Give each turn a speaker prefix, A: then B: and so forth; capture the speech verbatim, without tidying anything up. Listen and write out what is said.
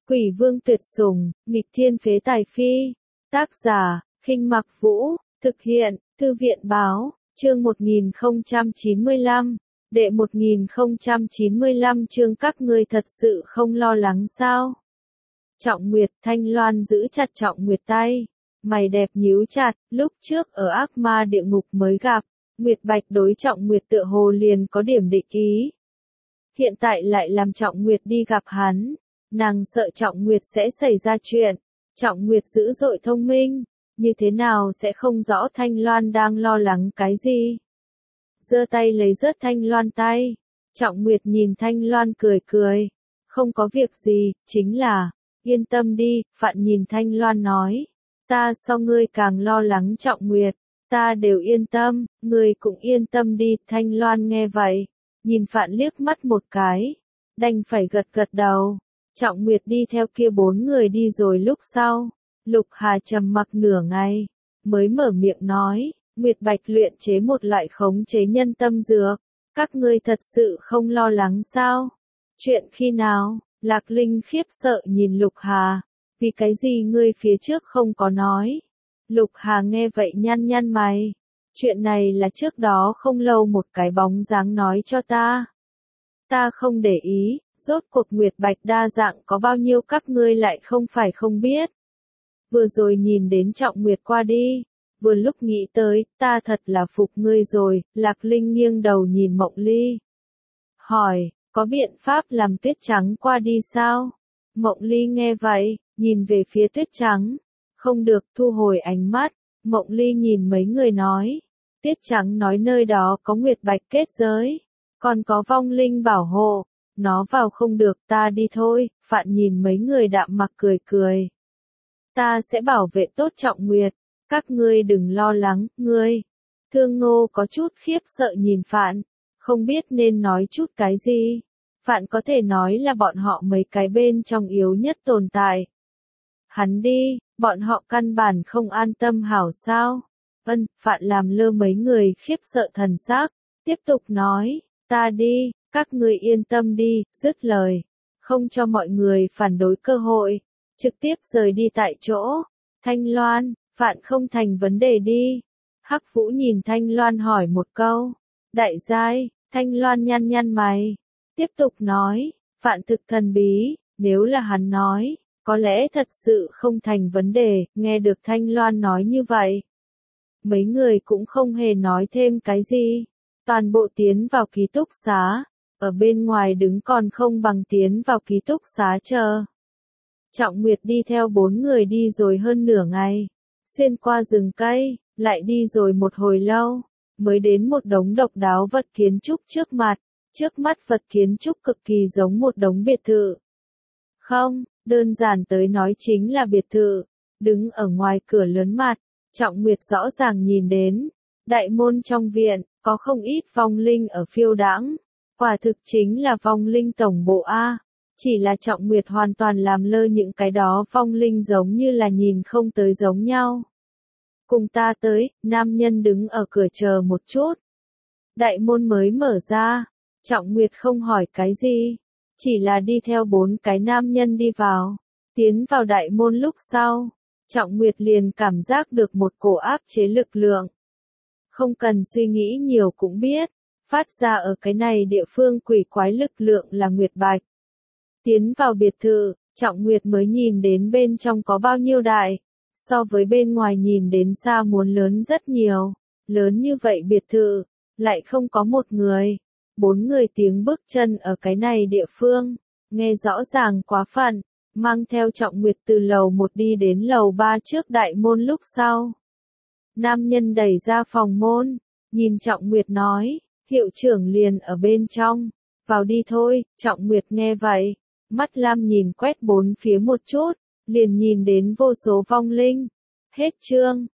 A: Quỷ vương tuyệt sủng, nghịch thiên phế tài phi. Tác giả, Khinh Mặc Vũ, thực hiện, Thư viện báo, chương một nghìn không trăm chín mươi lăm, đệ một nghìn không trăm chín mươi lăm chương các ngươi thật sự không lo lắng sao? Trọng Nguyệt, Thanh Loan giữ chặt Trọng Nguyệt tay, mày đẹp nhíu chặt, lúc trước ở ác ma địa ngục mới gặp, Nguyệt Bạch đối Trọng Nguyệt tựa hồ liền có điểm địch ý. Hiện tại lại làm Trọng Nguyệt đi gặp hắn, nàng sợ Trọng Nguyệt sẽ xảy ra chuyện. Trọng Nguyệt dữ dội thông minh, như thế nào sẽ không rõ Thanh Loan đang lo lắng cái gì. Giơ tay lấy rớt Thanh Loan tay, Trọng Nguyệt nhìn Thanh Loan cười cười, không có việc gì, chính là, yên tâm đi, Phạn nhìn Thanh Loan nói, ta so ngươi càng lo lắng Trọng Nguyệt, ta đều yên tâm, ngươi cũng yên tâm đi. Thanh Loan nghe vậy, nhìn Phạn liếc mắt một cái, đành phải gật gật đầu. Trọng Nguyệt đi theo kia bốn người đi rồi lúc sau, Lục Hà trầm mặc nửa ngày, mới mở miệng nói, Nguyệt Bạch luyện chế một loại khống chế nhân tâm dược, các ngươi thật sự không lo lắng sao? Chuyện khi nào? Lạc Linh khiếp sợ nhìn Lục Hà, vì cái gì ngươi phía trước không có nói? Lục Hà nghe vậy nhăn nhăn mày, chuyện này là trước đó không lâu một cái bóng dáng nói cho ta. Ta không để ý. Rốt cuộc Nguyệt Bạch đa dạng có bao nhiêu các ngươi lại không phải không biết. Vừa rồi nhìn đến Trọng Nguyệt qua đi, vừa lúc nghĩ tới, ta thật là phục ngươi rồi. Lạc Linh nghiêng đầu nhìn Mộng Ly, hỏi, có biện pháp làm tuyết trắng qua đi sao? Mộng Ly nghe vậy, nhìn về phía tuyết trắng, không được, thu hồi ánh mắt. Mộng Ly nhìn mấy người nói, tuyết trắng nói nơi đó có Nguyệt Bạch kết giới, còn có vong linh bảo hộ. Nó vào không được, ta đi thôi. Phạn nhìn mấy người đạm mặc cười cười. Ta sẽ bảo vệ tốt Trọng Nguyệt, các ngươi đừng lo lắng. Ngươi, Thương Ngô có chút khiếp sợ nhìn Phạn, không biết nên nói chút cái gì. Phạn có thể nói là bọn họ mấy cái bên trong yếu nhất tồn tại. Hắn đi, bọn họ căn bản không an tâm hảo sao? Ân, Phạn làm lơ mấy người khiếp sợ thần sắc, tiếp tục nói, ta đi. Các ngươi yên tâm đi, dứt lời, không cho mọi người phản đối cơ hội, trực tiếp rời đi tại chỗ. Thanh Loan, Phạn không thành vấn đề đi. Hắc Vũ nhìn Thanh Loan hỏi một câu. Đại giai, Thanh Loan nhăn nhăn mày, tiếp tục nói, Phạn thực thần bí, nếu là hắn nói, có lẽ thật sự không thành vấn đề. Nghe được Thanh Loan nói như vậy, mấy người cũng không hề nói thêm cái gì, toàn bộ tiến vào ký túc xá. Ở bên ngoài đứng còn không bằng tiến vào ký túc xá chờ. Trọng Nguyệt đi theo bốn người đi rồi hơn nửa ngày, xuyên qua rừng cây, lại đi rồi một hồi lâu, mới đến một đống độc đáo vật kiến trúc trước mặt. Trước mắt vật kiến trúc cực kỳ giống một đống biệt thự. Không, đơn giản tới nói chính là biệt thự. Đứng ở ngoài cửa lớn mặt, Trọng Nguyệt rõ ràng nhìn đến, đại môn trong viện, có không ít vong linh ở phiêu đãng. Quả thực chính là vong linh tổng bộ A, chỉ là Trọng Nguyệt hoàn toàn làm lơ những cái đó vong linh giống như là nhìn không tới giống nhau. Cùng ta tới, nam nhân đứng ở cửa chờ một chút. Đại môn mới mở ra, Trọng Nguyệt không hỏi cái gì, chỉ là đi theo bốn cái nam nhân đi vào. Tiến vào đại môn lúc sau, Trọng Nguyệt liền cảm giác được một cổ áp chế lực lượng. Không cần suy nghĩ nhiều cũng biết. Phát ra ở cái này địa phương quỷ quái lực lượng là Nguyệt Bạch. Tiến vào biệt thự, Trọng Nguyệt mới nhìn đến bên trong có bao nhiêu đại, so với bên ngoài nhìn đến xa muốn lớn rất nhiều. Lớn như vậy biệt thự, lại không có một người. Bốn người tiếng bước chân ở cái này địa phương, nghe rõ ràng quá phận, mang theo Trọng Nguyệt từ lầu một đi đến lầu ba trước đại môn lúc sau. Nam nhân đẩy ra phòng môn, nhìn Trọng Nguyệt nói. Hiệu trưởng liền ở bên trong, vào đi thôi. Trọng Nguyệt nghe vậy, mắt lam nhìn quét bốn phía một chút, liền nhìn đến vô số vong linh. Hết chương.